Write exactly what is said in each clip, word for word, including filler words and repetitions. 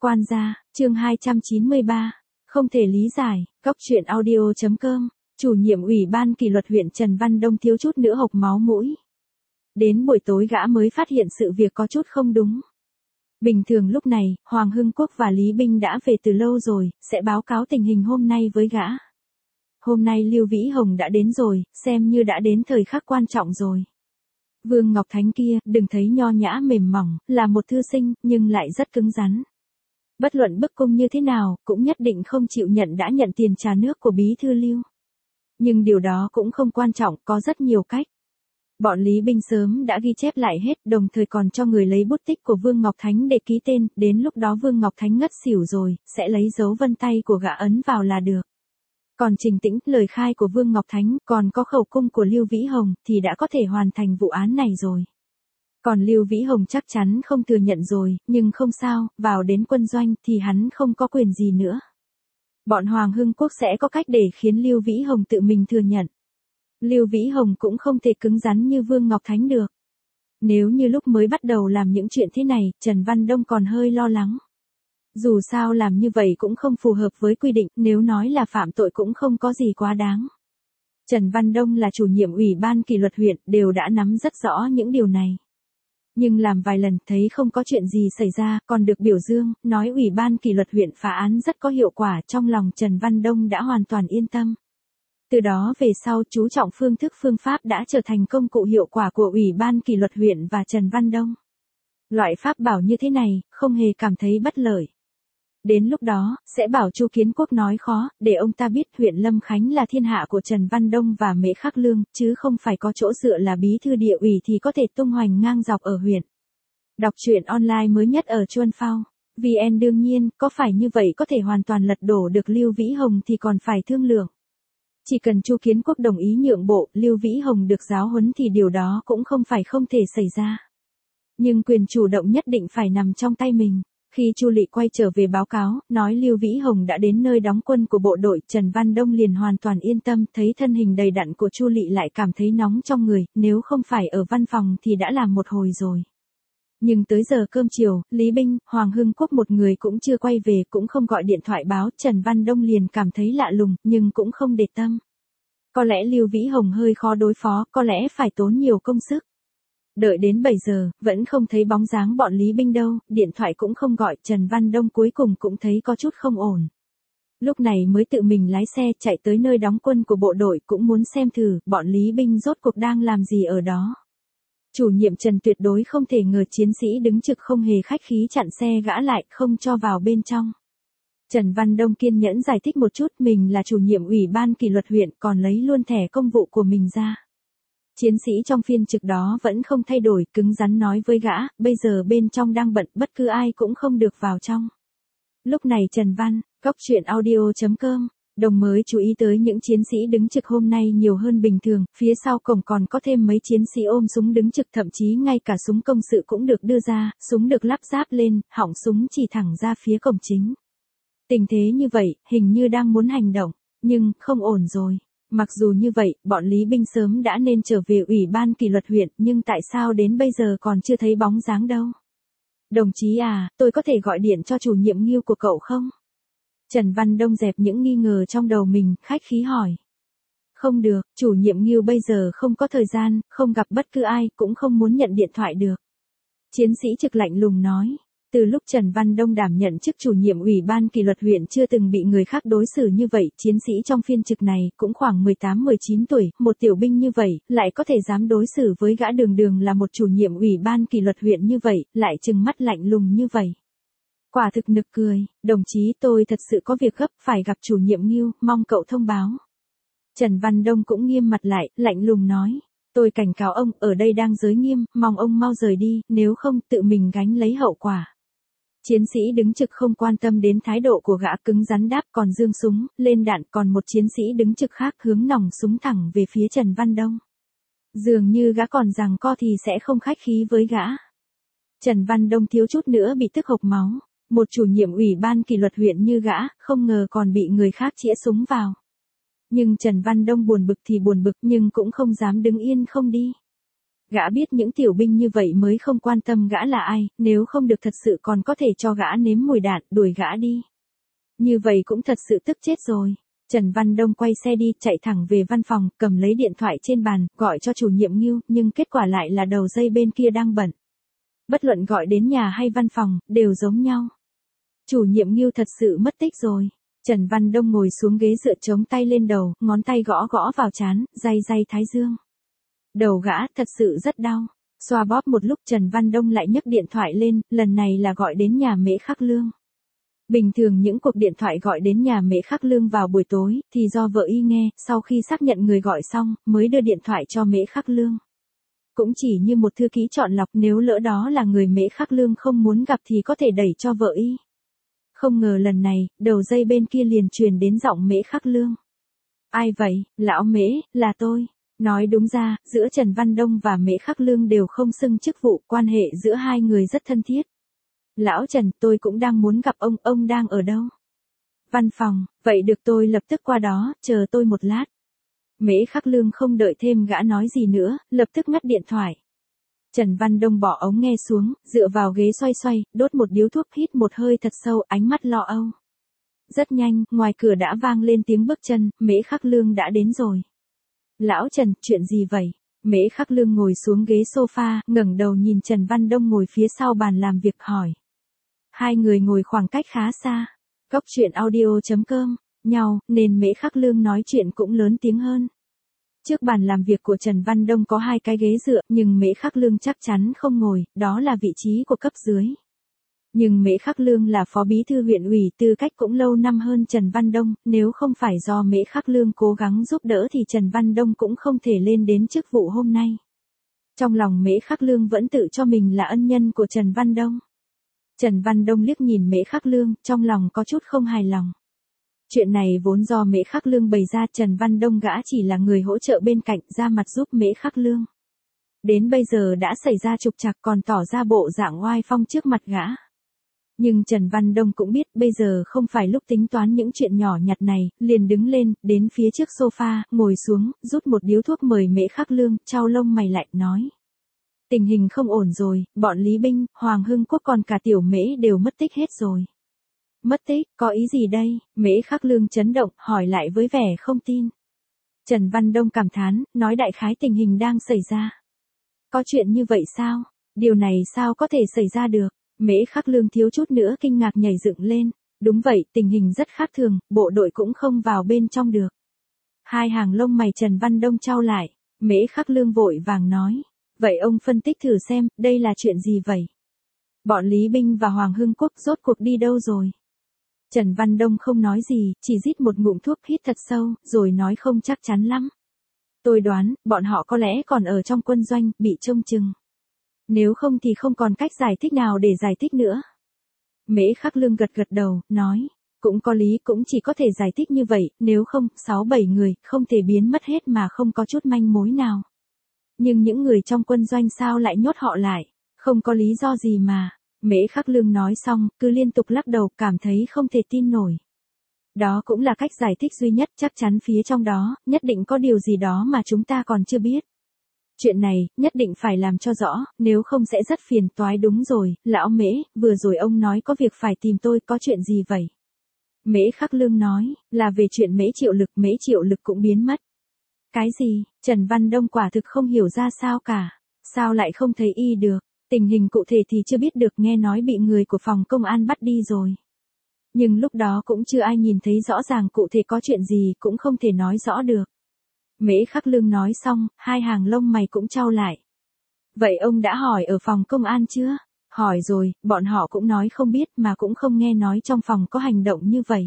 Quan gia, chương hai trăm chín mươi ba. Không thể lý giải, góc truyện audio chấm com, chủ nhiệm ủy ban kỷ luật huyện Trần Văn Đông thiếu chút nữa hộc máu mũi. Đến buổi tối gã mới phát hiện sự việc có chút không đúng. Bình thường lúc này, Hoàng Hưng Quốc và Lý Binh đã về từ lâu rồi, sẽ báo cáo tình hình hôm nay với gã. Hôm nay Lưu Vĩ Hồng đã đến rồi, xem như đã đến thời khắc quan trọng rồi. Vương Ngọc Thánh kia, đừng thấy nho nhã mềm mỏng, là một thư sinh, nhưng lại rất cứng rắn. Bất luận bức cung như thế nào, cũng nhất định không chịu nhận đã nhận tiền trà nước của bí thư Lưu. Nhưng điều đó cũng không quan trọng, có rất nhiều cách. Bọn Lý Binh sớm đã ghi chép lại hết, đồng thời còn cho người lấy bút tích của Vương Ngọc Thánh để ký tên, đến lúc đó Vương Ngọc Thánh ngất xỉu rồi, sẽ lấy dấu vân tay của gã ấn vào là được. Còn Trình Tĩnh, lời khai của Vương Ngọc Thánh, còn có khẩu cung của Lưu Vĩ Hồng, thì đã có thể hoàn thành vụ án này rồi. Còn Lưu Vĩ Hồng chắc chắn không thừa nhận rồi, nhưng không sao, vào đến quân doanh thì hắn không có quyền gì nữa. Bọn Hoàng Hưng Quốc sẽ có cách để khiến Lưu Vĩ Hồng tự mình thừa nhận. Lưu Vĩ Hồng cũng không thể cứng rắn như Vương Ngọc Thánh được. Nếu như lúc mới bắt đầu làm những chuyện thế này, Trần Văn Đông còn hơi lo lắng. Dù sao làm như vậy cũng không phù hợp với quy định, nếu nói là phạm tội cũng không có gì quá đáng. Trần Văn Đông là chủ nhiệm ủy ban kỷ luật huyện, đều đã nắm rất rõ những điều này. Nhưng làm vài lần thấy không có chuyện gì xảy ra, còn được biểu dương, nói ủy ban kỷ luật huyện phá án rất có hiệu quả, trong lòng Trần Văn Đông đã hoàn toàn yên tâm. Từ đó về sau chú trọng phương thức phương pháp đã trở thành công cụ hiệu quả của ủy ban kỷ luật huyện và Trần Văn Đông. Loại pháp bảo như thế này, không hề cảm thấy bất lợi. Đến lúc đó, sẽ bảo Chu Kiến Quốc nói khó, để ông ta biết huyện Lâm Khánh là thiên hạ của Trần Văn Đông và Mễ Khắc Lương, chứ không phải có chỗ dựa là bí thư địa ủy thì có thể tung hoành ngang dọc ở huyện. Đọc truyện online mới nhất ở Chuân Phao. vê en đương nhiên, có phải như vậy có thể hoàn toàn lật đổ được Lưu Vĩ Hồng thì còn phải thương lượng. Chỉ cần Chu Kiến Quốc đồng ý nhượng bộ, Lưu Vĩ Hồng được giáo huấn thì điều đó cũng không phải không thể xảy ra. Nhưng quyền chủ động nhất định phải nằm trong tay mình. Khi Chu Lị quay trở về báo cáo, nói Lưu Vĩ Hồng đã đến nơi đóng quân của bộ đội, Trần Văn Đông liền hoàn toàn yên tâm, thấy thân hình đầy đặn của Chu Lị lại cảm thấy nóng trong người, nếu không phải ở văn phòng thì đã làm một hồi rồi. Nhưng tới giờ cơm chiều, Lý Binh, Hoàng Hưng Quốc một người cũng chưa quay về, cũng không gọi điện thoại báo, Trần Văn Đông liền cảm thấy lạ lùng, nhưng cũng không để tâm. Có lẽ Lưu Vĩ Hồng hơi khó đối phó, có lẽ phải tốn nhiều công sức. Đợi đến bảy giờ, vẫn không thấy bóng dáng bọn Lý Binh đâu, điện thoại cũng không gọi, Trần Văn Đông cuối cùng cũng thấy có chút không ổn. Lúc này mới tự mình lái xe chạy tới nơi đóng quân của bộ đội, cũng muốn xem thử, bọn Lý Binh rốt cuộc đang làm gì ở đó. Chủ nhiệm Trần tuyệt đối không thể ngờ chiến sĩ đứng trực không hề khách khí chặn xe gã lại, không cho vào bên trong. Trần Văn Đông kiên nhẫn giải thích một chút, mình là chủ nhiệm ủy ban kỷ luật huyện, còn lấy luôn thẻ công vụ của mình ra. Chiến sĩ trong phiên trực đó vẫn không thay đổi, cứng rắn nói với gã, bây giờ bên trong đang bận, bất cứ ai cũng không được vào trong. Lúc này Trần Văn, góc truyện audio chấm com, đồng mới chú ý tới những chiến sĩ đứng trực hôm nay nhiều hơn bình thường, phía sau cổng còn có thêm mấy chiến sĩ ôm súng đứng trực, thậm chí ngay cả súng công sự cũng được đưa ra, súng được lắp ráp lên, họng súng chỉ thẳng ra phía cổng chính. Tình thế như vậy, hình như đang muốn hành động, nhưng, không ổn rồi. Mặc dù như vậy, bọn Lý Binh sớm đã nên trở về ủy ban kỷ luật huyện, nhưng tại sao đến bây giờ còn chưa thấy bóng dáng đâu? Đồng chí à, tôi có thể gọi điện cho chủ nhiệm Ngưu của cậu không? Trần Văn Đông dẹp những nghi ngờ trong đầu mình, khách khí hỏi. Không được, chủ nhiệm Ngưu bây giờ không có thời gian, không gặp bất cứ ai, cũng không muốn nhận điện thoại được. Chiến sĩ trực lạnh lùng nói. Từ lúc Trần Văn Đông đảm nhận chức chủ nhiệm ủy ban kỷ luật huyện chưa từng bị người khác đối xử như vậy, chiến sĩ trong phiên trực này cũng khoảng mười tám mười chín tuổi, một tiểu binh như vậy, lại có thể dám đối xử với gã đường đường là một chủ nhiệm ủy ban kỷ luật huyện như vậy, lại trừng mắt lạnh lùng như vậy. Quả thực nực cười, đồng chí tôi thật sự có việc gấp phải gặp chủ nhiệm Ngưu, mong cậu thông báo. Trần Văn Đông cũng nghiêm mặt lại, lạnh lùng nói. Tôi cảnh cáo ông, ở đây đang giới nghiêm, mong ông mau rời đi, nếu không tự mình gánh lấy hậu quả. Chiến sĩ đứng trực không quan tâm đến thái độ của gã, cứng rắn đáp, còn giương súng, lên đạn, còn một chiến sĩ đứng trực khác hướng nòng súng thẳng về phía Trần Văn Đông. Dường như gã còn giằng co thì sẽ không khách khí với gã. Trần Văn Đông thiếu chút nữa bị tức hộc máu, một chủ nhiệm ủy ban kỷ luật huyện như gã, không ngờ còn bị người khác chĩa súng vào. Nhưng Trần Văn Đông buồn bực thì buồn bực, nhưng cũng không dám đứng yên không đi. Gã biết những tiểu binh như vậy mới không quan tâm gã là ai, nếu không được thật sự còn có thể cho gã nếm mùi đạn, đuổi gã đi. Như vậy cũng thật sự tức chết rồi. Trần Văn Đông quay xe đi, chạy thẳng về văn phòng, cầm lấy điện thoại trên bàn, gọi cho chủ nhiệm Ngưu, nhưng kết quả lại là đầu dây bên kia đang bận. Bất luận gọi đến nhà hay văn phòng, đều giống nhau. Chủ nhiệm Ngưu thật sự mất tích rồi. Trần Văn Đông ngồi xuống ghế dựa chống tay lên đầu, ngón tay gõ gõ vào trán, day day thái dương. Đầu gã thật sự rất đau. Xoa bóp một lúc Trần Văn Đông lại nhấc điện thoại lên, lần này là gọi đến nhà Mễ Khắc Lương. Bình thường những cuộc điện thoại gọi đến nhà Mễ Khắc Lương vào buổi tối, thì do vợ y nghe, sau khi xác nhận người gọi xong, mới đưa điện thoại cho Mễ Khắc Lương. Cũng chỉ như một thư ký chọn lọc, nếu lỡ đó là người Mễ Khắc Lương không muốn gặp thì có thể đẩy cho vợ y. Không ngờ lần này, đầu dây bên kia liền truyền đến giọng Mễ Khắc Lương. Ai vậy, lão Mễ, là tôi. Nói đúng ra, giữa Trần Văn Đông và Mễ Khắc Lương đều không xưng chức vụ, quan hệ giữa hai người rất thân thiết. Lão Trần, tôi cũng đang muốn gặp ông, ông đang ở đâu? Văn phòng, vậy được tôi lập tức qua đó, chờ tôi một lát. Mễ Khắc Lương không đợi thêm gã nói gì nữa, lập tức ngắt điện thoại. Trần Văn Đông bỏ ống nghe xuống, dựa vào ghế xoay xoay, đốt một điếu thuốc, hít một hơi thật sâu, ánh mắt lo âu. Rất nhanh, ngoài cửa đã vang lên tiếng bước chân, Mễ Khắc Lương đã đến rồi. Lão Trần, chuyện gì vậy? Mễ Khắc Lương ngồi xuống ghế sofa, ngẩng đầu nhìn Trần Văn Đông ngồi phía sau bàn làm việc hỏi. Hai người ngồi khoảng cách khá xa. Góc chuyện audio chấm com, nhau, nên Mễ Khắc Lương nói chuyện cũng lớn tiếng hơn. Trước bàn làm việc của Trần Văn Đông có hai cái ghế dựa, nhưng Mễ Khắc Lương chắc chắn không ngồi, đó là vị trí của cấp dưới. Nhưng Mễ Khắc Lương là phó bí thư huyện ủy, tư cách cũng lâu năm hơn Trần Văn Đông, nếu không phải do Mễ Khắc Lương cố gắng giúp đỡ thì Trần Văn Đông cũng không thể lên đến chức vụ hôm nay. Trong lòng Mễ Khắc Lương vẫn tự cho mình là ân nhân của Trần Văn Đông. Trần Văn Đông liếc nhìn Mễ Khắc Lương, trong lòng có chút không hài lòng. Chuyện này vốn do Mễ Khắc Lương bày ra, Trần Văn Đông gã chỉ là người hỗ trợ bên cạnh, ra mặt giúp Mễ Khắc Lương. Đến bây giờ đã xảy ra trục trặc còn tỏ ra bộ dạng oai phong trước mặt gã. Nhưng Trần Văn Đông cũng biết bây giờ không phải lúc tính toán những chuyện nhỏ nhặt này, liền đứng lên, đến phía trước sofa, ngồi xuống, rút một điếu thuốc mời Mễ Khắc Lương, chau lông mày lại, nói. Tình hình không ổn rồi, bọn Lý Binh, Hoàng Hưng Quốc còn cả Tiểu Mễ đều mất tích hết rồi. Mất tích, có ý gì đây? Mễ Khắc Lương chấn động, hỏi lại với vẻ không tin. Trần Văn Đông cảm thán, nói đại khái tình hình đang xảy ra. Có chuyện như vậy sao? Điều này sao có thể xảy ra được? Mễ Khắc Lương thiếu chút nữa kinh ngạc nhảy dựng lên. Đúng vậy, tình hình rất khác thường, bộ đội cũng không vào bên trong được. Hai hàng lông mày Trần Văn Đông chau lại. Mễ Khắc Lương vội vàng nói. Vậy ông phân tích thử xem, đây là chuyện gì vậy? Bọn Lý Binh và Hoàng Hưng Quốc rốt cuộc đi đâu rồi? Trần Văn Đông không nói gì, chỉ rít một ngụm thuốc hít thật sâu, rồi nói không chắc chắn lắm. Tôi đoán, bọn họ có lẽ còn ở trong quân doanh, bị trông chừng. Nếu không thì không còn cách giải thích nào để giải thích nữa. Mễ Khắc Lương gật gật đầu, nói, cũng có lý, cũng chỉ có thể giải thích như vậy, nếu không, sáu bảy người, không thể biến mất hết mà không có chút manh mối nào. Nhưng những người trong quân doanh sao lại nhốt họ lại, không có lý do gì mà. Mễ Khắc Lương nói xong, cứ liên tục lắc đầu, cảm thấy không thể tin nổi. Đó cũng là cách giải thích duy nhất, chắc chắn phía trong đó, nhất định có điều gì đó mà chúng ta còn chưa biết. Chuyện này, nhất định phải làm cho rõ, nếu không sẽ rất phiền toái. Đúng rồi, lão Mễ, vừa rồi ông nói có việc phải tìm tôi, có chuyện gì vậy? Mễ Khắc Lương nói, là về chuyện Mễ Triệu Lực, Mễ Triệu Lực cũng biến mất. Cái gì? Trần Văn Đông quả thực không hiểu ra sao cả. Sao lại không thấy y được? Tình hình cụ thể thì chưa biết được, nghe nói bị người của phòng công an bắt đi rồi. Nhưng lúc đó cũng chưa ai nhìn thấy rõ ràng cụ thể có chuyện gì, cũng không thể nói rõ được. Mễ Khắc Lương nói xong, hai hàng lông mày cũng chau lại. Vậy ông đã hỏi ở phòng công an chưa? Hỏi rồi, bọn họ cũng nói không biết mà cũng không nghe nói trong phòng có hành động như vậy.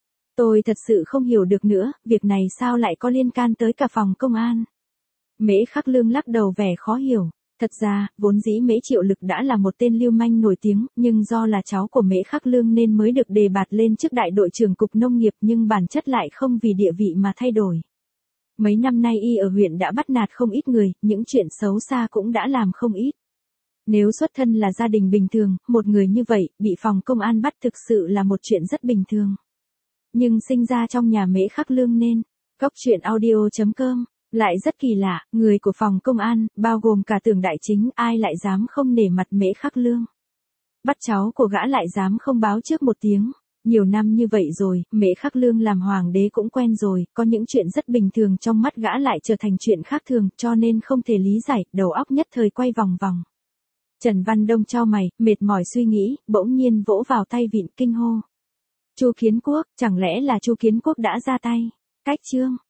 Tôi thật sự không hiểu được nữa, việc này sao lại có liên can tới cả phòng công an? Mễ Khắc Lương lắc đầu vẻ khó hiểu. Thật ra, vốn dĩ Mễ Triệu Lực đã là một tên lưu manh nổi tiếng, nhưng do là cháu của Mễ Khắc Lương nên mới được đề bạt lên chức đại đội trưởng cục nông nghiệp, nhưng bản chất lại không vì địa vị mà thay đổi. Mấy năm nay y ở huyện đã bắt nạt không ít người, những chuyện xấu xa cũng đã làm không ít. Nếu xuất thân là gia đình bình thường, một người như vậy, bị phòng công an bắt thực sự là một chuyện rất bình thường. Nhưng sinh ra trong nhà Mễ Khắc Lương nên, góc chuyện audio chấm com Lại rất kỳ lạ, người của phòng công an, bao gồm cả Tưởng Đại Chính, ai lại dám không nể mặt Mễ Khắc Lương. Bắt cháu của gã lại dám không báo trước một tiếng. Nhiều năm như vậy rồi, Mễ Khắc Lương làm hoàng đế cũng quen rồi, có những chuyện rất bình thường trong mắt gã lại trở thành chuyện khác thường, cho nên không thể lý giải, đầu óc nhất thời quay vòng vòng. Trần Văn Đông chau mày, mệt mỏi suy nghĩ, bỗng nhiên vỗ vào tay vịn kinh hô. Chu Kiến Quốc, chẳng lẽ là Chu Kiến Quốc đã ra tay? Cách chương.